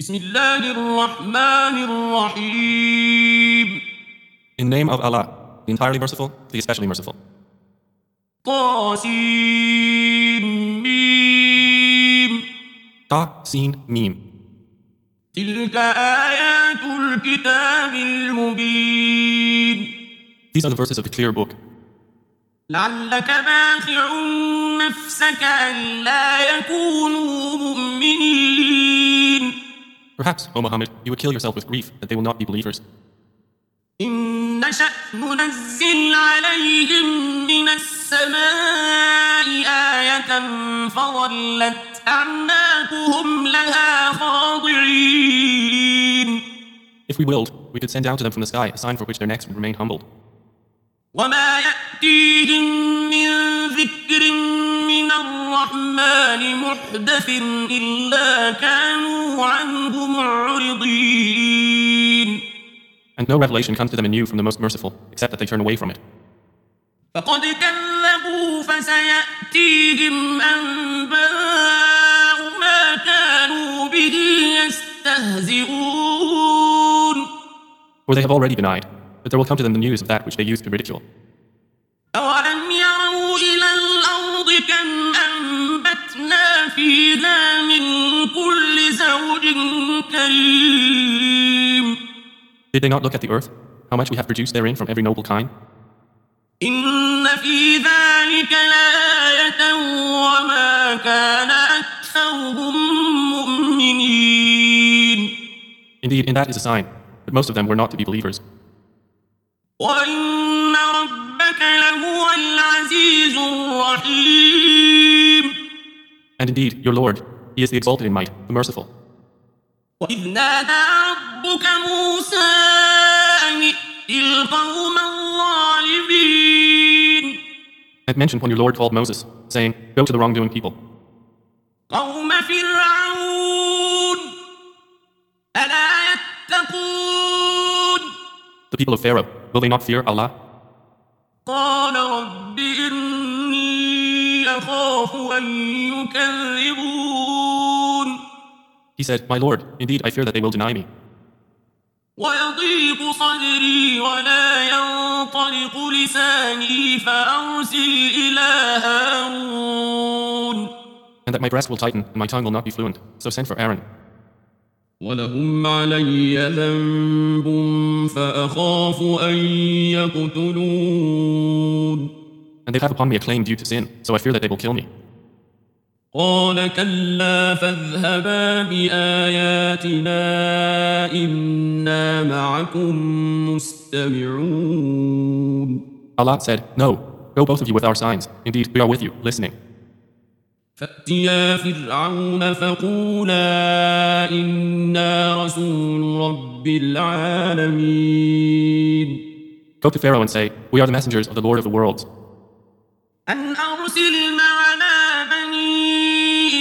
بسم الله الرحمن الرحيم. In the name of Allah, the entirely merciful, the especially merciful. طاسيم ميم. Ta, Sin, Mim. تلك آيات الكتاب المبين. These are the verses of the clear book. لعلك باخع نفسك ألا يكونوا مؤمنين. Perhaps, O Muhammad, you would kill yourself with grief that they will not be believers. إن نشأ ننزل عليهم من السماء آية فظلت أعناقهم لها خاضعين. If we willed, we could send down to them from the sky a sign for which their necks would remain humbled. وما يأتيهم من ذكر من الرحمن محدث إلا كانوا عنه معرضين. And no revelation comes to them anew from the most merciful, except that they turn away from it. فقد كذبوا فسيأتيهم أنباء ما كانوا به يستهزئون. For they have already denied, but there will come to them the news of that which they used to ridicule. أولم يروا إلى الأرض كم أنبتنا فيها من كل زوج كريم. Did they not look at the earth, how much we have produced therein from every noble kind? إن في ذلك لآية وما كان أكثرهم مؤمنين. Indeed, in that is a sign, but most of them were not to be believers. وإن ربك لهو العزيز الرحيم. And indeed, your Lord, He is the exalted in might, the merciful. وإذ نادى ربك موسى أن ائت القوم الظالمين. And mention when your Lord called Moses, saying, Go to the wrongdoing people. قوم فرعون ألا يتقون. The people of Pharaoh, will they not fear Allah? قال رب إني أخاف أن يكذبون. He said, My Lord, indeed I fear that they will deny me. ويضيق صدري ولا ينطلق لساني فأرسل إلى هارون. And that my breast will tighten and my tongue will not be fluent. So send for Aaron. ولهم علي ذنب فأخاف أن يقتلون. And they have upon me a claim due to sin, so I fear that they will kill me. قال كلا فاذهبا بآياتنا إنا معكم مستمعون. Allah said, No, go both of you with our signs. Indeed, we are with you, listening. فأتيا فرعون فقولا إنا رسول رب العالمين. Go to Pharaoh and say, We are the messengers of the Lord of the worlds. أن أرسل معنا بني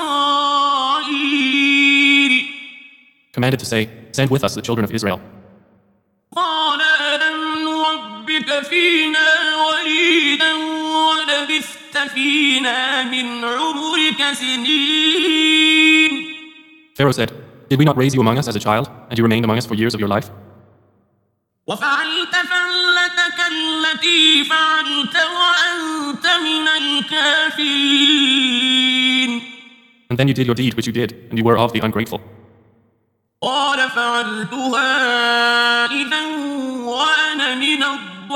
إسرائيل. Commanded to say, Send with us the children of Israel. قال ألم نربك فينا وليدا ولبثت فينا من عمرك سنين. Pharaoh said, Did we not raise you among us as a child, and you remained among us for years of your life? وفعلت فعلتك التي فعلت وأنت من الكافرين. And then you did your deed which you did, and you were of the ungrateful. قال فعلتها إذا وأنا من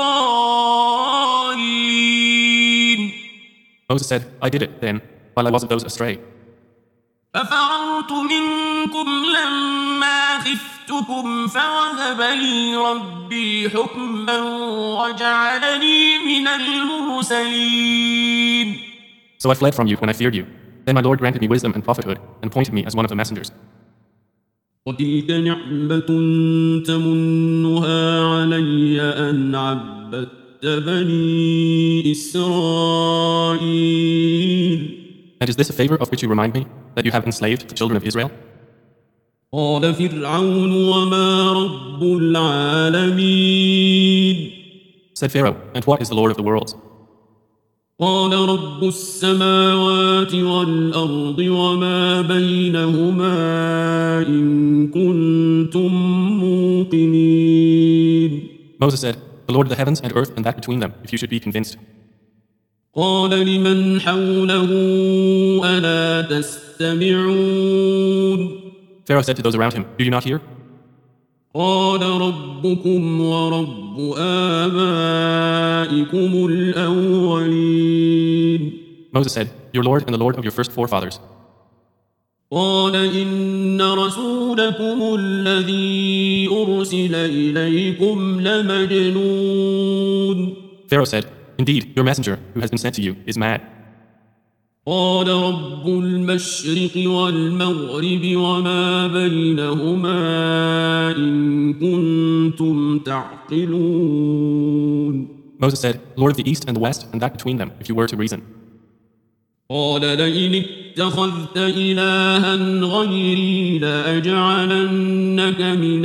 الضالين. Moses said, I did it then, while I was of those astray. ففررت منكم لما خفتكم فوهب لي ربي حكما وجعلني من المرسلين. So I fled from you when I feared you. Then my Lord granted me wisdom and prophethood, and appointed me as one of the messengers. وتلك نعمة تمنها علي أن عبدت بني إسرائيل. And is this a favor of which you remind me, that you have enslaved the children of Israel? قال فرعون وما رب العالمين. Said Pharaoh, and what is the Lord of the worlds? قال رب السماوات والأرض وما بينهما إن كنتم موقنين. Moses said, "The Lord of the heavens and earth and that between them, if you should be convinced." قال لمن حوله ألا تستمعون. Pharaoh said to those around him, "Do you not hear?" قال ربكم ورب آبائكم الأولين. Moses said, "Your Lord and the Lord of your first forefathers." قال إن رسولكم الذي أرسل إليكم لمجنون. Pharaoh said, "Indeed, your messenger who has been sent to you is mad." قال رب المشرق والمغرب وما بينهما إن كنتم تعقلون. Moses said, "Lord of the east and the west and that between them, if you were to reason." قال لئن اتخذت إلها غيري لأجعلنك من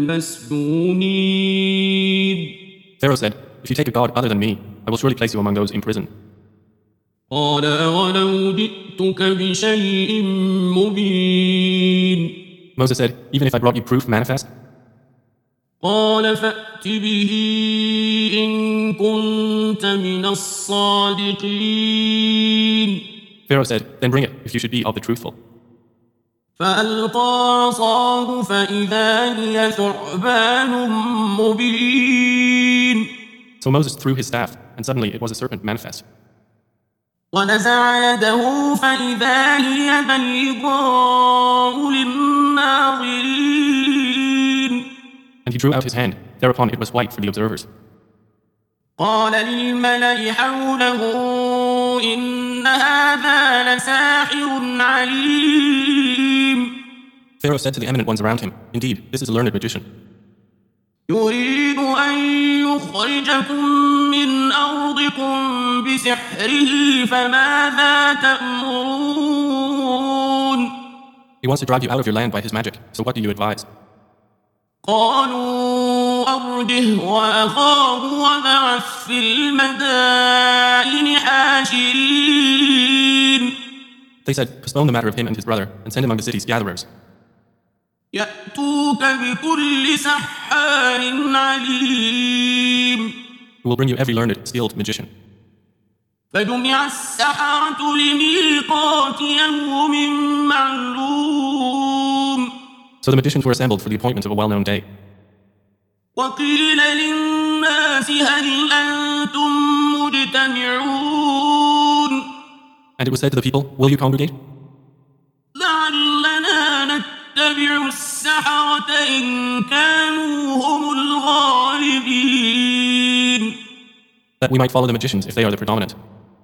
المسجونين. Pharaoh said, "If you take a god other than me, I will surely place you among those in prison." قال أولو جئتك بشيء مبين. Moses said, "Even if I brought you proof manifest?" قال فأت به إن كنت من الصادقين. Pharaoh said, "Then bring it, if you should be of the truthful." فألقى عصاه فإذا هي ثعبان مبين. So Moses threw his staff, and suddenly it was a serpent manifest. ونزع يده فإذا هي بيضاء للناظرين. And he drew out his hand, thereupon it was white for the observers. قال للملأ حوله إن هذا لساحر عليم. Pharaoh said to the eminent ones around him, "Indeed, this is a learned magician. يريد أن يخرجكم من أرضكم بسحره فماذا تأمرون. He wants to drive you out of your land by his magic, so what do you advise?" قالوا أرجه وأخاه وابعث في المدائن حاشرين. They said, "Postpone the matter of him and his brother, and send among the cities gatherers, يأتوك بكل سحار عليم. who will bring you every learned, skilled magician." فجمع السحرة لميقات يوم معلوم. So the magicians were assembled for the appointment of a well-known day. وقيل للناس هل أنتم مجتمعون. And it was said to the people, "Will you congregate? لعلنا نتبع السحرة إن كانوا هم الغالبين. That we might follow the magicians if they are the predominant."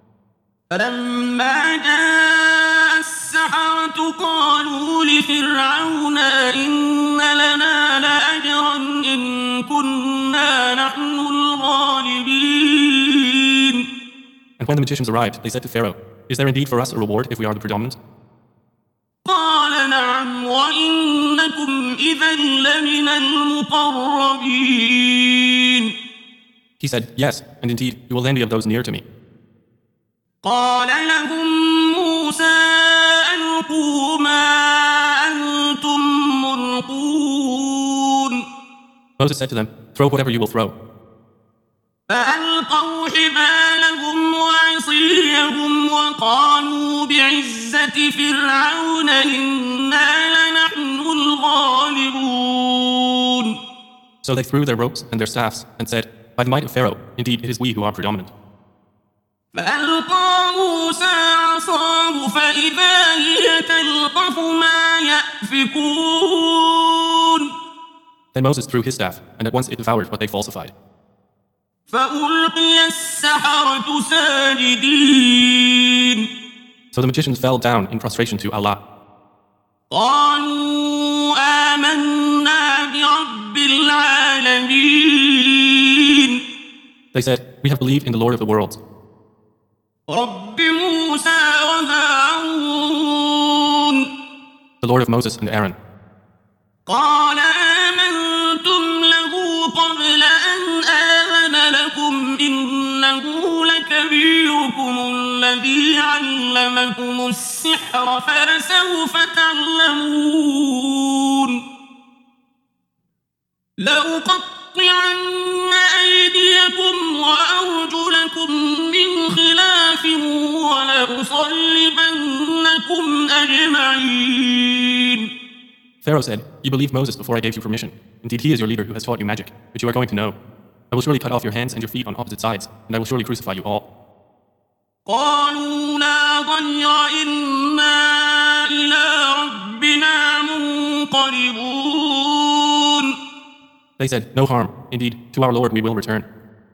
فلما جاء السحرة قالوا لفرعون إن لنا لأجرا إن كنا نحن الغالبين. And when the magicians arrived, they said to Pharaoh, "Is there indeed for us a reward if we are the predominant?" قال نعم وإنكم إذا لمن المقربين. He said, "Yes, and indeed, you will then be of those near to me." قال لهم موسى ألقوا ما أنتم ملقون. Moses said to them, "Throw whatever you will throw." فألقوا حبالهم وعصيهم وقالوا بعزة فرعون إنا لنحن الغالبون. So they threw their ropes and their staffs and said, "By the might of Pharaoh, indeed it is we who are predominant." فألقى موسى عصاه فإذا هي تلقف ما يأفكون. Then Moses threw his staff, and at once it devoured what they falsified. فألقي السحرة ساجدين. So the magicians fell down in prostration to Allah. قالوا آمنا برب العالمين. They said, "We have believed in the Lord of the worlds, رب موسى وهارون. the Lord of Moses and Aaron." قال آمنتم له قبل أن آذن لكم إنه لكبيركم الذي علمكم السحر فلسوف تعلمون. لأقطعن أيديكم وأرجلكم من خلاف ولأصلبنكم أجمعين. Pharaoh said, "You believed Moses before I gave you permission. Indeed, he is your leader who has taught you magic, which you are going to know. I will surely cut off your hands and your feet on opposite sides, and I will surely crucify you all." قالوا لا ضير إنا إلى ربنا منقلبون. They said, "No harm. Indeed, to our Lord we will return.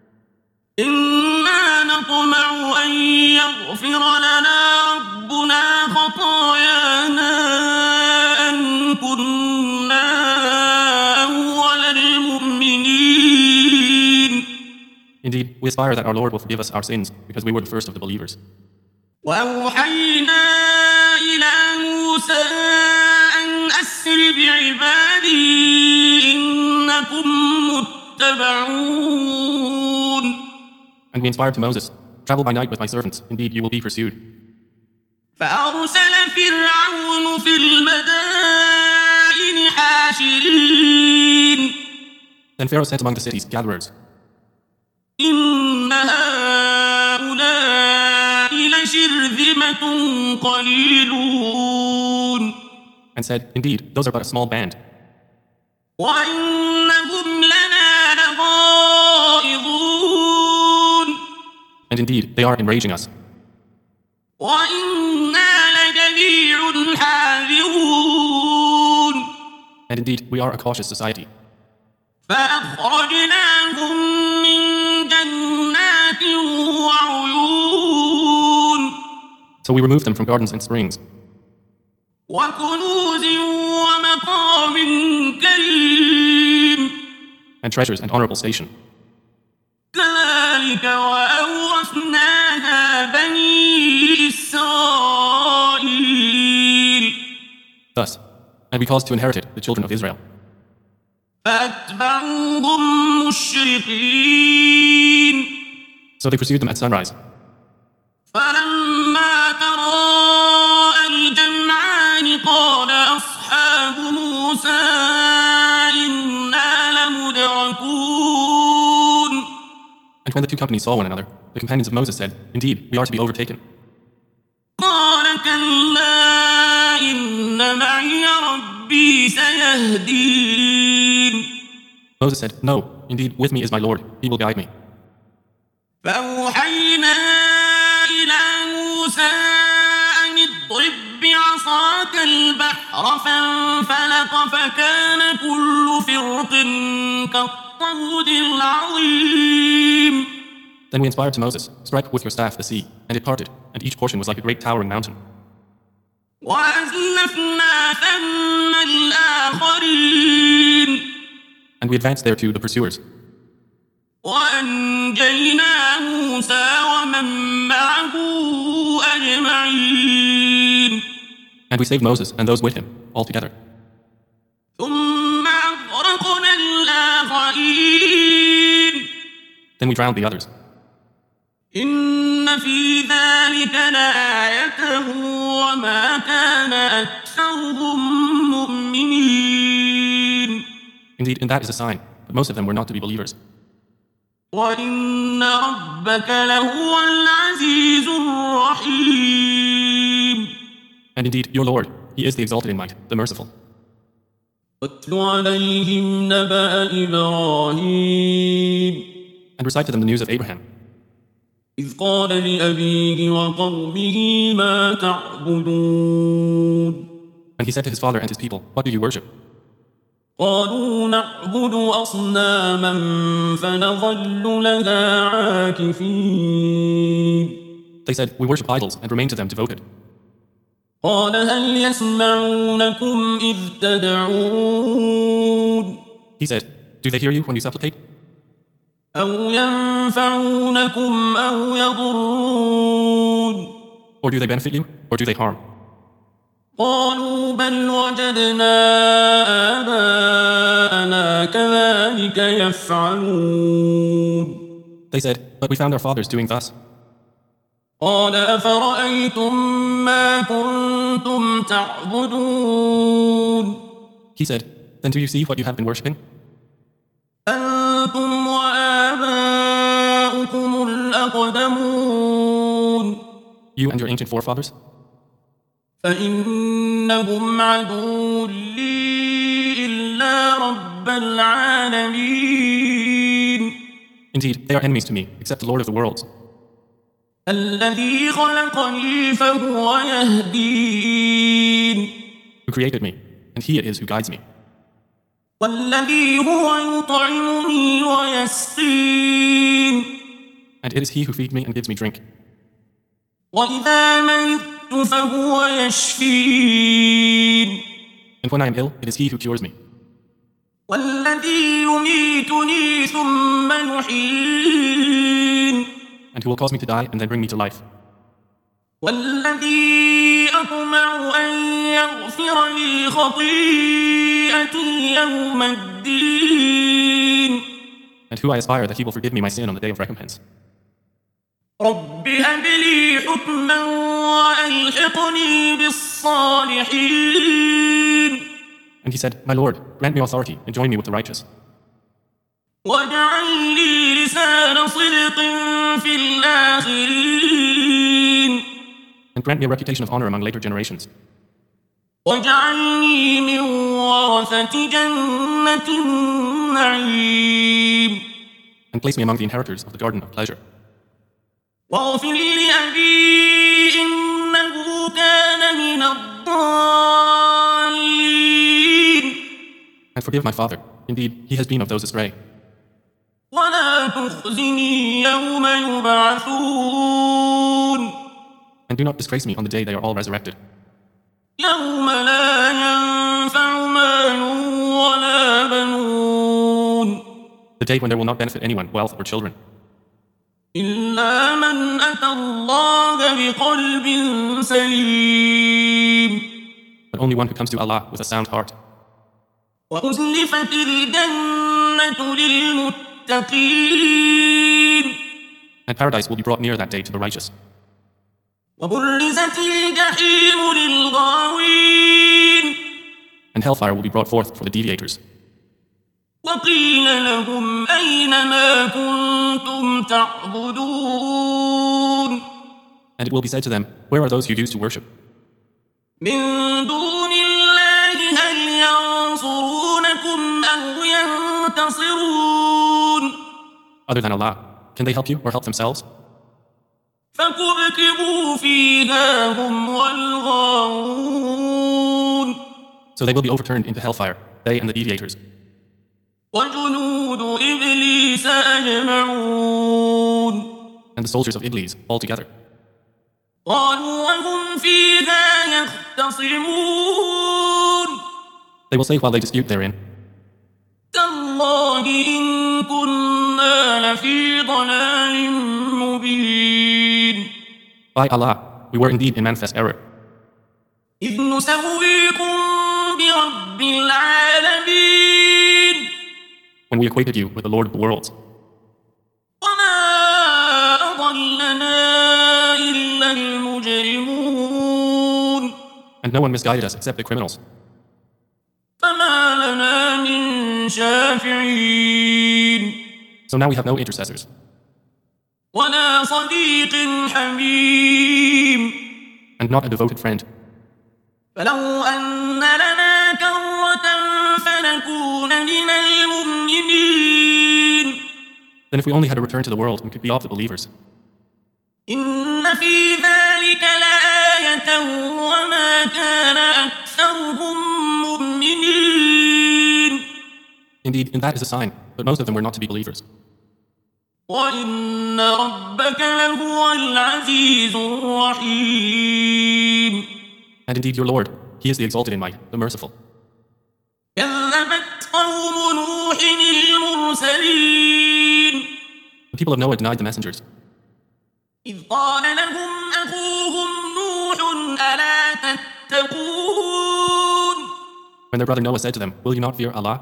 إنا نطمع أن يغفر لنا ربنا خطايانا أن كنا أول المؤمنين. Indeed, we aspire that our Lord will forgive us our sins, because we were the first of the believers." وأوحينا إلى موسى أن أسر بعبادي إنكم متبعون. And we inspired to Moses, "Travel by night with my servants. Indeed, you will be pursued." فأرسل فرعون في المدائن حاشرين. Then Pharaoh sent among the cities gatherers, إن هؤلاء لشرذمة قليلون. and said, "Indeed, those are but a small band, وإنهم لنا لغائظون. and indeed, they are enraging us, وإنا لجميع حاذرون. and indeed, we are a cautious society." فأخرجناهم من جنات وعيون. So we removed them from gardens and springs, وكنوز ومقام كريم. and treasures and honorable station. كذلك وأورثناها بني إسرائيل. Thus, and we caused to inherit it the children of Israel. فأتبعوهم مشرقين. So they pursued them at sunrise. فلما تراءى الجمعان قال أصحاب موسى إنا لمدركون. And when the two companies saw one another, the companions of Moses said, "Indeed, we are to be overtaken." قال كلا إن معي ربي سيهدين. Moses said, "No, indeed, with me is my Lord. He will guide me." فأوحينا إلى موسى أن اضرب بعصاك البحر فانفلق فكان كل فرق كالطود العظيم. Then we inspired to Moses, "Strike with your staff the sea," and it parted, and each portion was like a great towering mountain. وأزلفنا ثم الآخرين. And we advanced there to the pursuers, وأنجينا موسى ومن معه أجمعين. and we saved Moses and those with him, all together. ثم أغرقنا الآخرين. Then we drowned the others. إن في ذلك لآية وما كان أكثرهم مؤمنين. Indeed, in that is a sign, but most of them were not to be believers. وإن ربك لهو العزيز الرحيم. And indeed, your Lord, He is the exalted in might, the merciful. واتل عليهم نبأ إبراهيم. And recite to them the news of Abraham, إذ قال لأبيه وقومه ما تعبدون. and he said to his father and his people, "What do you worship?" قالوا نعبد أصناما فنظل لها عاكفين. They said, "We worship idols and remain to them devoted." قال هل يسمعونكم إذ تدعون. He said, "Do they hear you when you supplicate? أو ينفعونكم أو يضرون. Or do they benefit you, or do they harm?" قالوا بل وجدنا آباءنا كذلك يفعلون. They said, "But we found our fathers doing thus." قال أفرأيتم ما كنتم تعبدون. He said, "Then do you see what you have been worshipping? أنتم وآباؤكم الأقدمون You and your ancient forefathers? فإنهم عدو لي إلا رب العالمين Indeed, they are enemies to me, except the Lord of the worlds, الذي خلقني فهو يهدين who created me, and He it is who guides me, والذي هو يطعمني ويسقين and it is He who feeds me and gives me drink. وإذا مرضت فهو يشفين And when I am ill, it is He who cures me, والذي يميتني ثم يحيين and who will cause me to die and then bring me to life, والذي أطمع أن يغفر لي خطيئتي يوم الدين and who I aspire that He will forgive me my sin on the day of recompense. رب هب لي حكما وألحقني بالصالحين And he said, My Lord, grant me authority and join me with the righteous, واجعل لي لسان صدق في الآخرين and grant me a reputation of honor among later generations, واجعلني من ورثة جنة النعيم and place me among the inheritors of the garden of pleasure. واغفر لأبي إنه كان من الضالين And forgive my father. Indeed, he has been of those astray. ولا تخزني يوم يبعثون And do not disgrace me on the day they are all resurrected, يوم لا ينفع مال ولا بنون the day when there will not benefit anyone, wealth or children, إلا من أتى الله بقلب سليم but only one who comes to Allah with a sound heart. وأزلفت الجنة للمتقين And paradise will be brought near that day to the righteous. وبرزت الجحيم للغاوين And hellfire will be brought forth for the deviators. وقيل لهم أين ما كنتم تعبدون And it will be said to them, Where are those you used to worship? من دون الله هل ينصرونكم أو ينتصرون Other than Allah, can they help you or help themselves? فكبكبوا فيها هم والغاوون So they will be overturned into hellfire, they and the deviators, وجنود إبليس أجمعون and the soldiers of Iblis all together. قالوا وهم فيها يختصمون They will say while they dispute therein, تالله إن كنا لفي ضلال مبين By Allah, we were indeed in manifest error, إذ نسويكم برب العالمين when we equated you with the Lord of the worlds. وما أضلنا إلا المجرمون And no one misguided us except the criminals. فما لنا من شافعين So now we have no intercessors, ولا صديق حميم and not a devoted friend. فلو أن لنا كرة فنكون من المؤمنين Then if we only had to return to the world, we could be of the believers. إن في ذلك لآية وما كان أكثرهم مؤمنين Indeed, in that is a sign, but most of them were not to be believers. وإن ربك لهو العزيز الرحيم And indeed your Lord, He is the exalted in might, the merciful. كذبت قوم نوح المرسلين The people of Noah denied the messengers, إذ قال لهم أخوهم نوح ألا تتقون when their brother Noah said to them, Will you not fear Allah?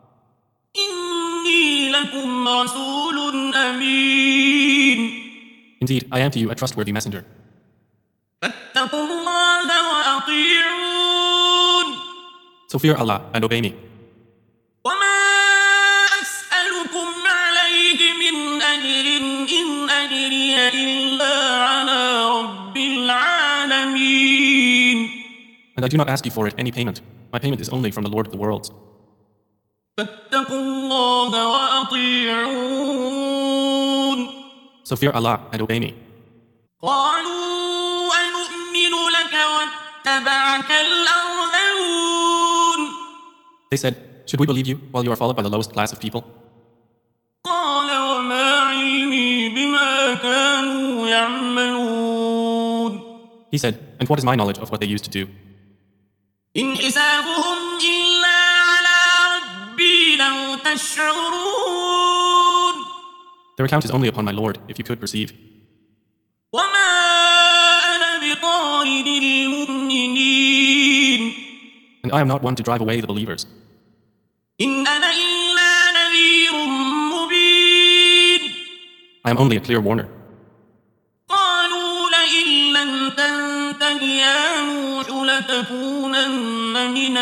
إني لكم رسول أمين Indeed, I am to you a trustworthy messenger. فاتقوا الله وأطيعون So fear Allah and obey me. وما أسألكم أجري إلا على رب العالمين. And I do not ask you for it any payment. My payment is only from the Lord of the worlds. فاتقوا الله وأطيعون. So fear Allah and obey me. قالوا أنؤمن لك واتبعك الأرذلون. They said, should we believe you while you are followed by the lowest class of people? قال وما علمي بما كانوا يعملون. He said, and what is my knowledge of what they used to do? إن حسابهم إلا على ربي لو تشعرون. Their account is only upon my Lord, if you could perceive. وما أنا بطارد المؤمنين. And I am not one to drive away the believers. إن أنا إلا نذير مبين. I am only a clear warner. قالوا لئن لم تنته يا نوح لتكونن من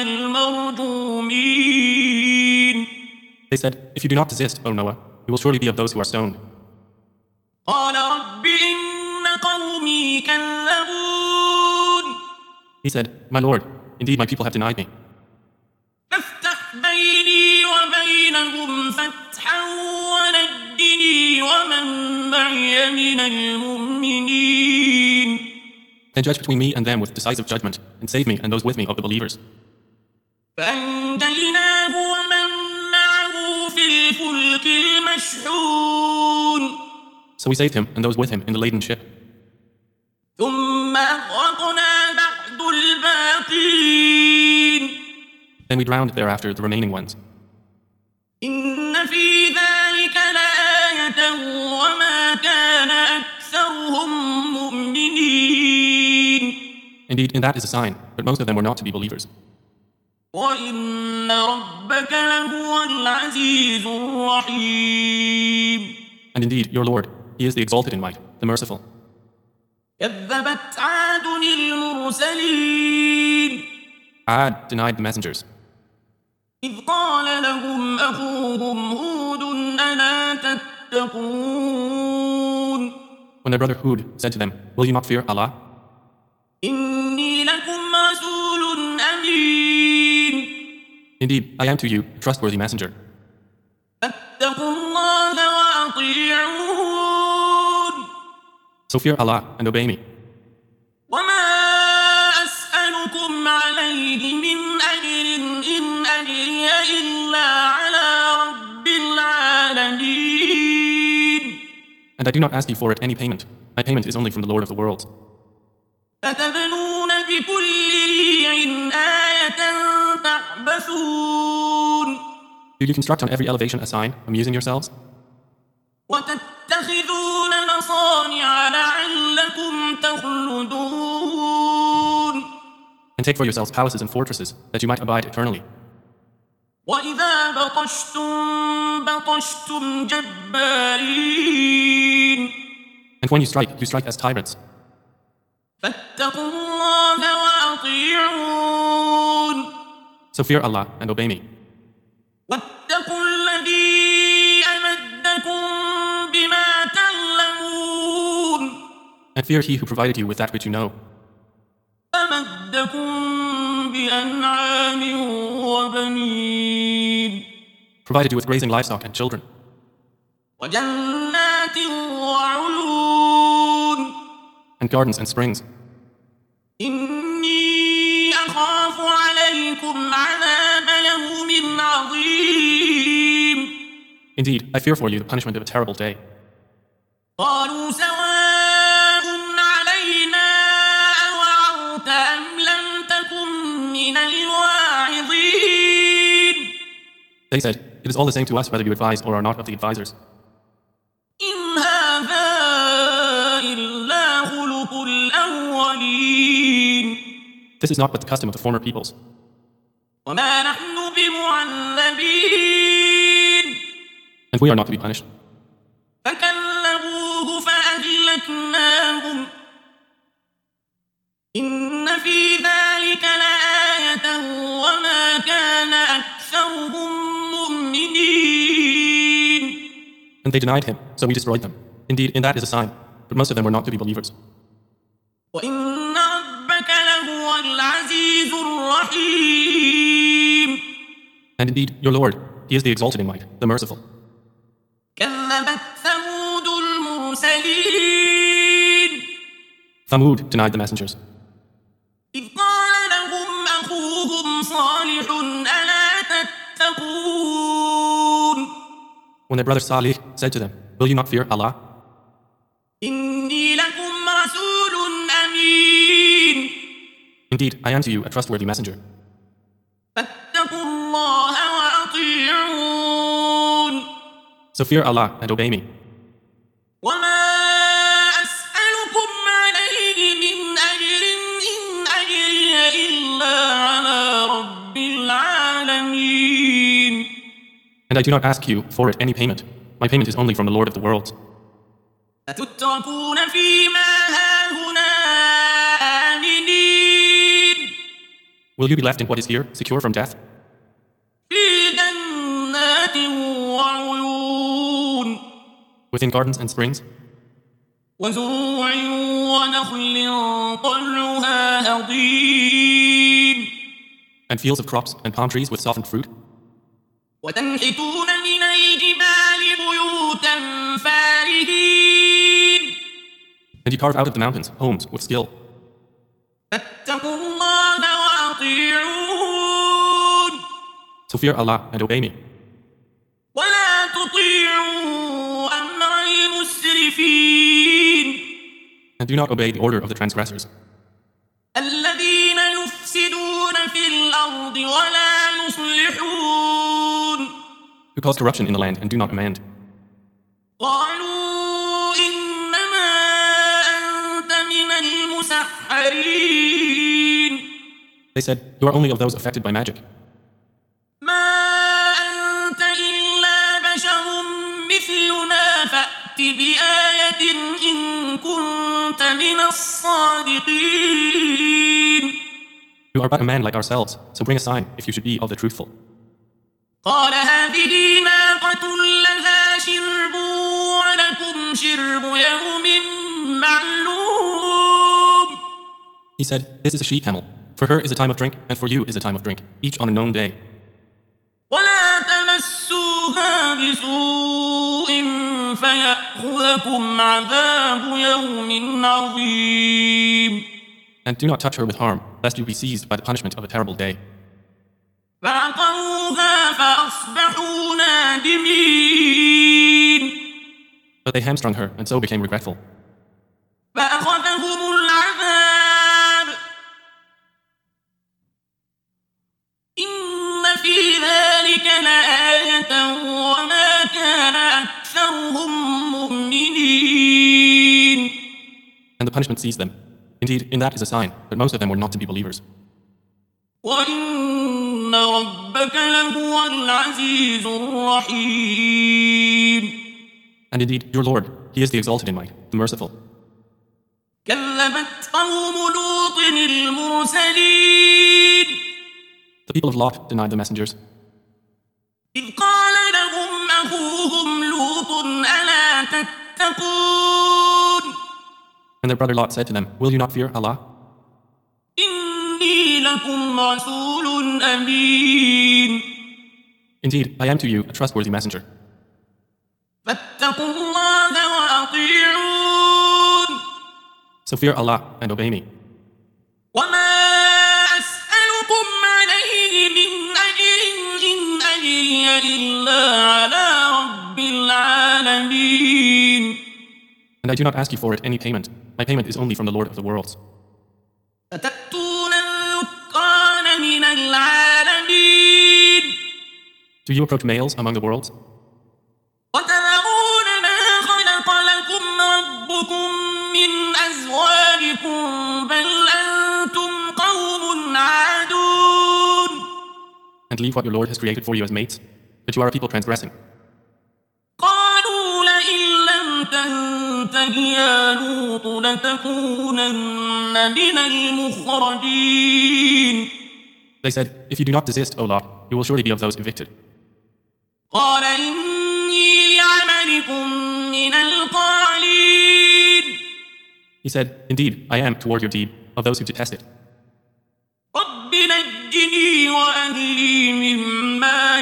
المرجومين. They said, if you do not desist, O Noah, you will surely be of those who are stoned. قال رب إن قومي كذبون. He said, my Lord, indeed my people have denied me. فافتح بيني وبينهم فتحا ونجني ومن معي من المؤمنين. Then judge between me and them with decisive judgment, and save me and those with me of the believers. فأنجيناه ومن معه في الفلك المشحون. So we saved him and those with him in the laden ship. ثم أغرقنا بعد الباقين. Then we drowned thereafter the remaining ones. إن في ذلك لآية وما كان أكثرهم مؤمنين. Indeed, in that is a sign, but most of them were not to be believers. وإن ربك لهو العزيز الرحيم. And indeed, your Lord, He is the exalted in might, the merciful. كذبت عاد المرسلين. Ad denied the messengers. إذ قال لهم أخوهم هود ألا تتقون. When their brother Hud said to them, will you not fear Allah? إني لكم رسول أمين. Indeed, I am to you a trustworthy messenger. فاتقوا الله وأطيعون. So fear Allah and obey me. وما أسألكم عليه من أجر إن أجري إلا على رب العالمين. And I do not ask you for it any payment. My payment is only from the Lord of the worlds. فتبنون بكل ريع آية تعبثون. Do you construct on every elevation a sign, amusing yourselves? وتتخذون مصانع لعلكم تخلدون. And take for yourselves palaces and fortresses, that you might abide eternally. وإذا بطشتم بطشتم جبارين. And when you strike as tyrants. فاتقوا الله وأطيعون. So fear Allah and obey me. واتقوا الذي أمدكم بما تعلمون. And fear He who provided you with that which you know. أمدكم بأنعام وبنين. Provided you with grazing livestock and children. وجنات وعيون. And gardens and springs. إني أخاف عليكم عذاب يوم عظيم. Indeed, I fear for you the punishment of a terrible day. قالوا سواء علينا أوعظت أم لم تكن من الواعظين. They said, it is all the same to us whether you advise or are not of the advisors. إن هذا إلا خلق الأولين. This is not but the custom of the former peoples. وما نحن بمعذبين. And we are not to be punished. فكذبوه فأهلكناهم. إن في ذلك لآية وما كان أكثرهم مؤمنين. And they denied Him, so we destroyed them. Indeed, in that is a sign, but most of them were not to be believers. وإن ربك لهو العزيز الرحيم. And indeed, your Lord, He is the exalted in might, the merciful. كذبت ثمود المرسلين. Thamud denied the messengers. إذ قال لهم أخوهم صالح ألا تتقون. When their brother Salih said to them, will you not fear Allah? إني لكم رسول أمين. Indeed, I am to you a trustworthy messenger. فاتقوا الله وأطيعون. So fear Allah and obey me. وما أسألكم عليه من أجر إن أجري إلا على رب العالمين. And I do not ask you for it any payment. My payment is only from the Lord of the worlds. أتتركون فيما هاهنا آمنين. Will you be left in what is here, secure from death? في جنات وعيون. Within gardens and springs? وزروع ونخل طلعها هضيم. And fields of crops and palm trees with softened fruit? وتنحتون من الجبال بيوتا فارهين. And you carve out of the mountains homes with skill. فاتقوا الله وأطيعون. So fear Allah and obey me. ولا تطيعوا أمر المسرفين. And do not obey the order of the transgressors, الذين يفسدون في الأرض ولا يصلحون. who cause corruption in the land and do not amend. قالوا إنما أنت من المسحرين. They said, you are only of those affected by magic. ما أنت إلا بشر مثلنا فأت بآية إن كنت من الصادقين. You are but a man like ourselves, so bring a sign if you should be of the truthful. قال هذه ناقة لها شرب ولكم شرب يوم معلوم. He said, this is a she-camel. For her is a time of drink, and for you is a time of drink, each on a known day. ولا تمسوها بسوء فيأخذكم عذاب يوم عظيم. And do not touch her with harm, lest you be seized by the punishment of a terrible day. فعقروها فأصبحوا نادمين. But they hamstrung her, and so became regretful. فأخذهم العذاب. إن في ذلك لآية وما كان أكثرهم مؤمنين. And the punishment seized them. Indeed, in that is a sign, but most of them were not to be believers. وإن ربك لهو العزيز الرحيم. And indeed, your Lord, He is the exalted in might, the merciful. كذبت قوم لوط المرسلين. The people of Lot denied the messengers. إذ قال لهم أخوهم لوط ألا تتقون. And their brother Lot said to them, will you not fear Allah? إني لكم رسول أمين. Indeed, I am to you a trustworthy messenger. فاتقوا الله وأطيعون. So fear Allah and obey me. وما أسألكم عليه من أجر إن أجري إلا على رب العالمين. And I do not ask you for it any payment. My payment is only from the Lord of the worlds. أتأتون الذكران من العالمين. Do you approach males among the worlds? وتذرون ما خلق لكم ربكم من أزواجكم بل أنتم قوم عادون. And leave what your Lord has created for you as mates? But you are a people transgressing. قالوا لئن لم تنته يا لوط لتكونن من المخرجين. They said, if you do not desist, O Lot, you will surely be of those evicted. قال إني لعملكم من القالين. He said, Indeed, I am toward your deed of those who detest it. رب نجني وأهلي مما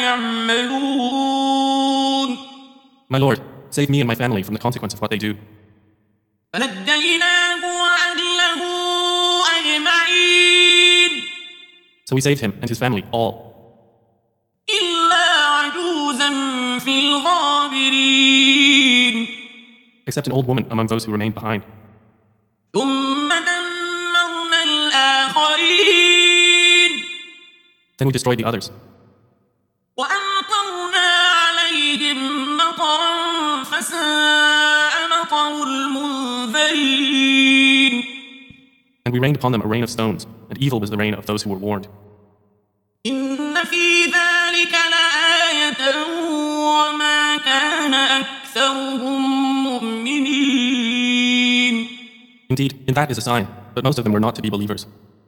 يعملون. My Lord, save me and my family from the consequence of what they do. فنجيناه وأهله أجمعين. So we saved him and his family, all, إلا عجوزا في الغابرين. except an old woman among those who remained behind. ثم دمرنا الآخرين. Then we destroyed the others, وأمطرنا عليهم مطرا فساء مطر المنذرين. and we rained upon them a rain of stones, and evil was the rain of those who were warned. إن في ذلك لآية وما كان أكثرهم مؤمنين. Indeed, in that is a sign, but most of them were not to be believers.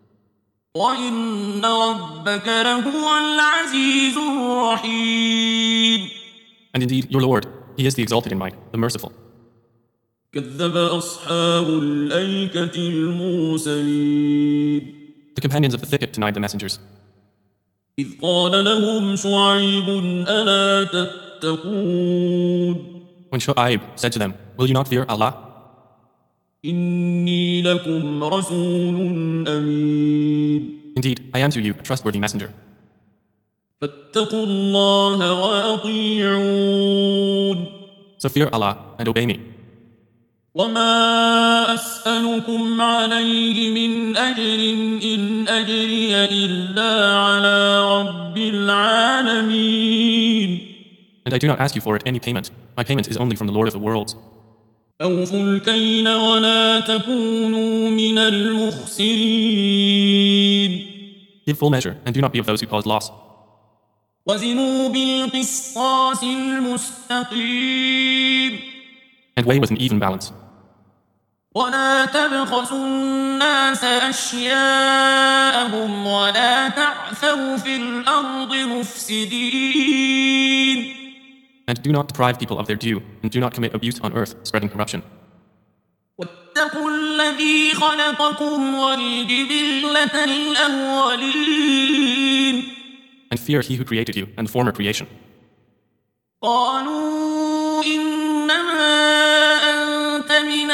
وإن ربك لهو العزيز الرحيم. And indeed, your Lord, He is the exalted in might, the merciful. كذب أصحاب الأيكة المرسلين. The companions of the thicket denied the messengers. إذ قال لهم شعيب ألا تتقون. When Shu'aib said to them, Will you not fear Allah? إني لكم رسول أمين. Indeed, I am to you a trustworthy messenger. فاتقوا الله وأطيعون. So fear Allah and obey me. وما أسألكم عليه من أجر إن أجري إلا على رب العالمين. And I do not ask you for it any payment. My payment is only from the Lord of the worlds. أوفوا الكيل ولا تكونوا من المخسرين. Give full measure and do not be of those who cause loss. وزنوا بالقسطاس المستقيم. And weigh with an even balance. ولا تبخسوا الناس أشياءهم ولا تعثوا في الأرض مفسدين. And do not deprive people of their due, and do not commit abuse on earth, spreading corruption. واتقوا الذي خلقكم والجبلة الأولين. And fear He who created you and the former creation. قالوا إنما أنت من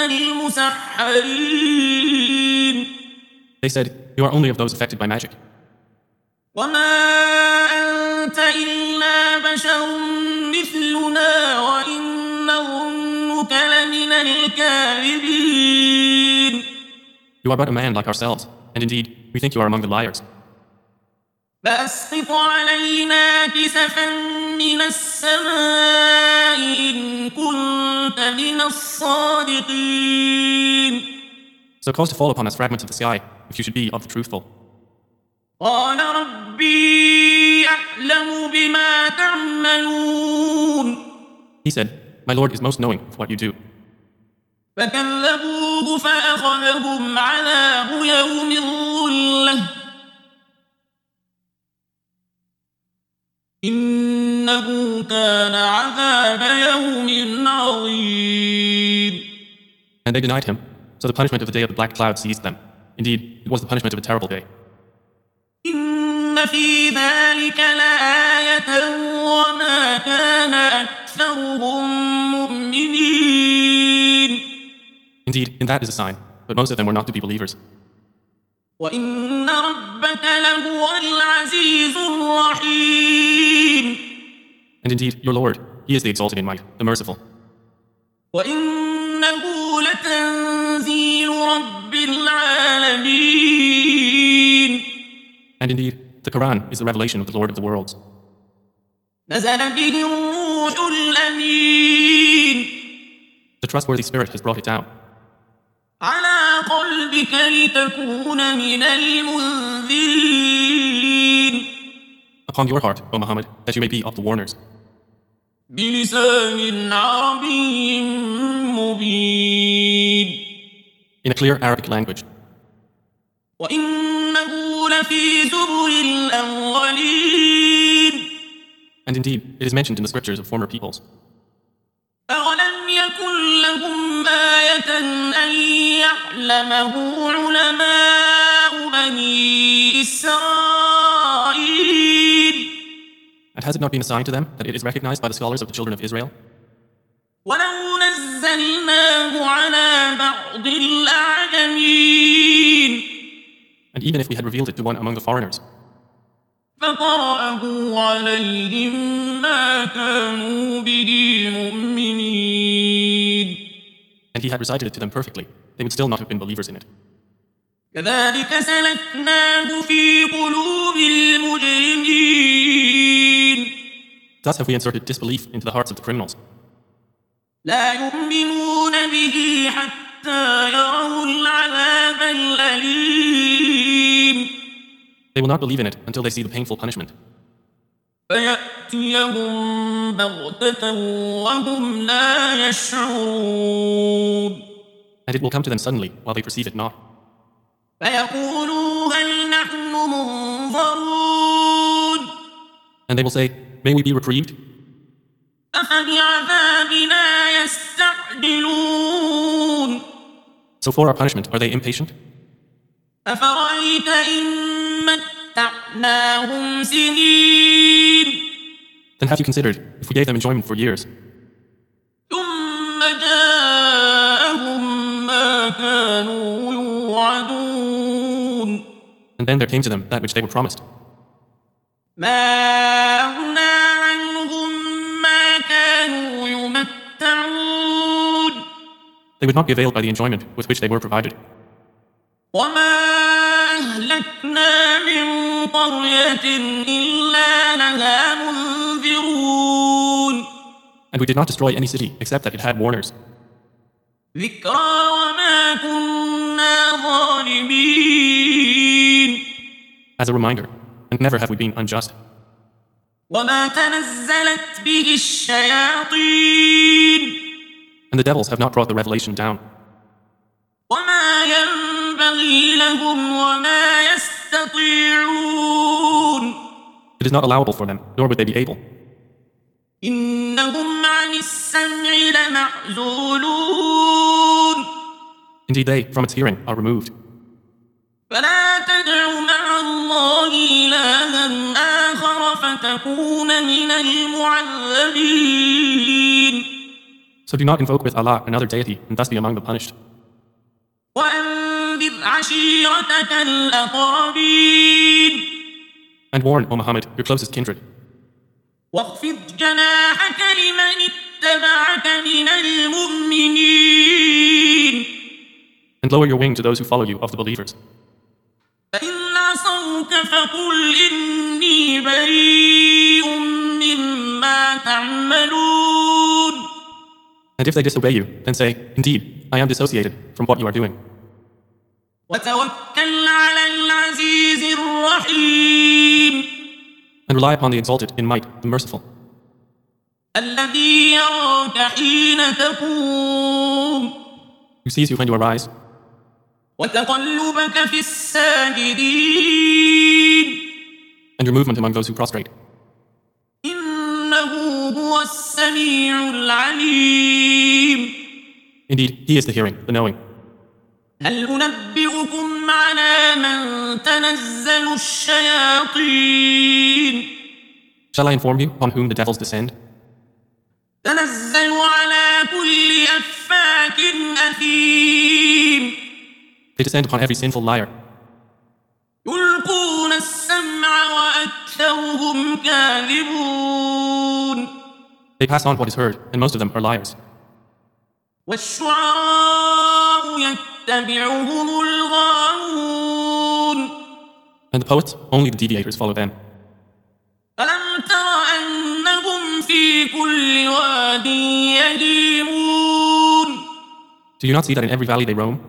المسحرين. They said, You are only of those affected by magic. وما أنت إلا بشر مثلنا وإن نظنك لمن الكاذبين. You are but a man like ourselves, and indeed, we think you are among the liars. فأسقط علينا كسفا من السماء إن كنت من الصادقين. So cause to fall upon us fragments of the sky, if you should be of the truthful. قال ربي أعلم بما تعملون. He said, My Lord is most knowing of what you do. فكذبوه فأخذهم عذاب يوم الظلة. إنه كان عذاب يوم عظيم. And they denied him, so the punishment of the day of the black cloud seized them. Indeed, it was the punishment of a terrible day. إن في ذلك لآية وما كان أكثرهم مؤمنين. Indeed, in that is a sign, but most of them were not to be believers. وإن ربك لهو العزيز الرحيم. And indeed, your Lord, He is the exalted in might, the merciful. وإنه لتنزيل رب العالمين. And indeed, the Quran is the revelation of the Lord of the worlds. نزل به الروح الأمين. The trustworthy Spirit has brought it down. على قلبك لتكون من المنذرين. Upon your heart, O Muhammad, that you may be of the warners. بلسان عربي مبين. In a clear Arabic language. وإنه لفي زبر الأولين. And indeed, it is mentioned in the scriptures of former peoples. أولم يكن لهم آية أن يعلمه علماء بني إسرائيل And has it not been assigned to them that it is recognized by the scholars of the children of Israel? ولو نزلناه على بعض الأعجمين And even if we had revealed it to one among the foreigners, فقرأه عليهم ما كانوا به مؤمنين and he had recited it to them perfectly, they would still not have been believers in it. كذلك سلكناه في قلوب المجرمين Thus have we inserted disbelief into the hearts of the criminals. لا يؤمنون به حتى يروا العذاب الأليم They will not believe in it until they see the painful punishment. فيأتيهم بغتة وهم لا يشعرون And it will come to them suddenly while they perceive it not. فيقولوا هل نحن منظرون And they will say, May we be reprieved? أفبعذابنا يستعجلون So for our punishment, are they impatient? أفرأيت إن متعناهم سنين Then have you considered if we gave them enjoyment for years, ثم جاءهم ما كانوا يوعدون and then there came to them that which they were promised? ما أغنى عنهم ما كانوا يمتعون They would not be availed by the enjoyment with which they were provided. وما أهلكنا من قرية إلا لها منذرون And we did not destroy any city except that it had warners, ذكرى وما كنا ظالمين as a reminder, and never have we been unjust. وما تنزلت به الشياطين And the devils have not brought the revelation down, وما ينبغي لهم وما يستطيعون it is not allowable for them, nor would they be able. إنهم عن السمع لمعزولون Indeed, they, from its hearing, are removed. فلا تدع مع الله إلها آخر فتكون من المعذبين So do not invoke with Allah another deity and thus be among the punished. وأنذر عشيرتك الأقربين And warn, O Muhammad, your closest kindred, واخفض جناحك لمن اتبعك من المؤمنين and lower your wing to those who follow you of the believers. فإن عصوك فقل إني بريء مما تعملون And if they disobey you, then say, Indeed, I am dissociated from what you are doing. وتوكل على العزيز الرحيم And rely upon the exalted in might, the merciful, الذي يراك حين تقوم who sees you when you arise, وتقلبك في الساجدين and your movement among those who prostrate. إنه هو السميع العليم Indeed, he is the hearing, the knowing. هل أنبئكم على من تنزل الشياطين Shall I inform you on whom the devils descend? تنزل على كل أفاك أثيم They descend upon every sinful liar. يلقون السمع وأكثرهم كاذبون They pass on what is heard, and most of them are liars. والشعراء يتبعهم الغاوون And the poets, only the deviators follow them. ألم تر أنهم في كل واد يهيمون Do you not see that in every valley they roam?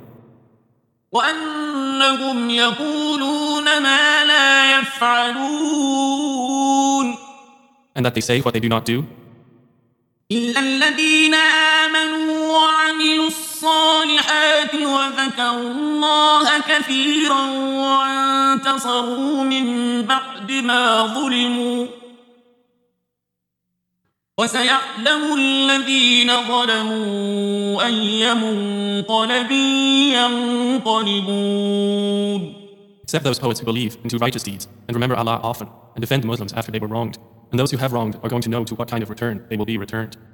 وأنهم يقولون ما لا يفعلون And that they say what they do not do? إلا الذين آمنوا وعملوا الصالحات وذكروا الله كثيرا وانتصروا من بعد ما ظلموا وسيعلم الذين ظلموا أي منقلب ينقلبون. Except those poets who believe in do righteous deeds and remember Allah often and defend Muslims after they were wronged. And those who have wronged are going to know to what kind of return they will be returned.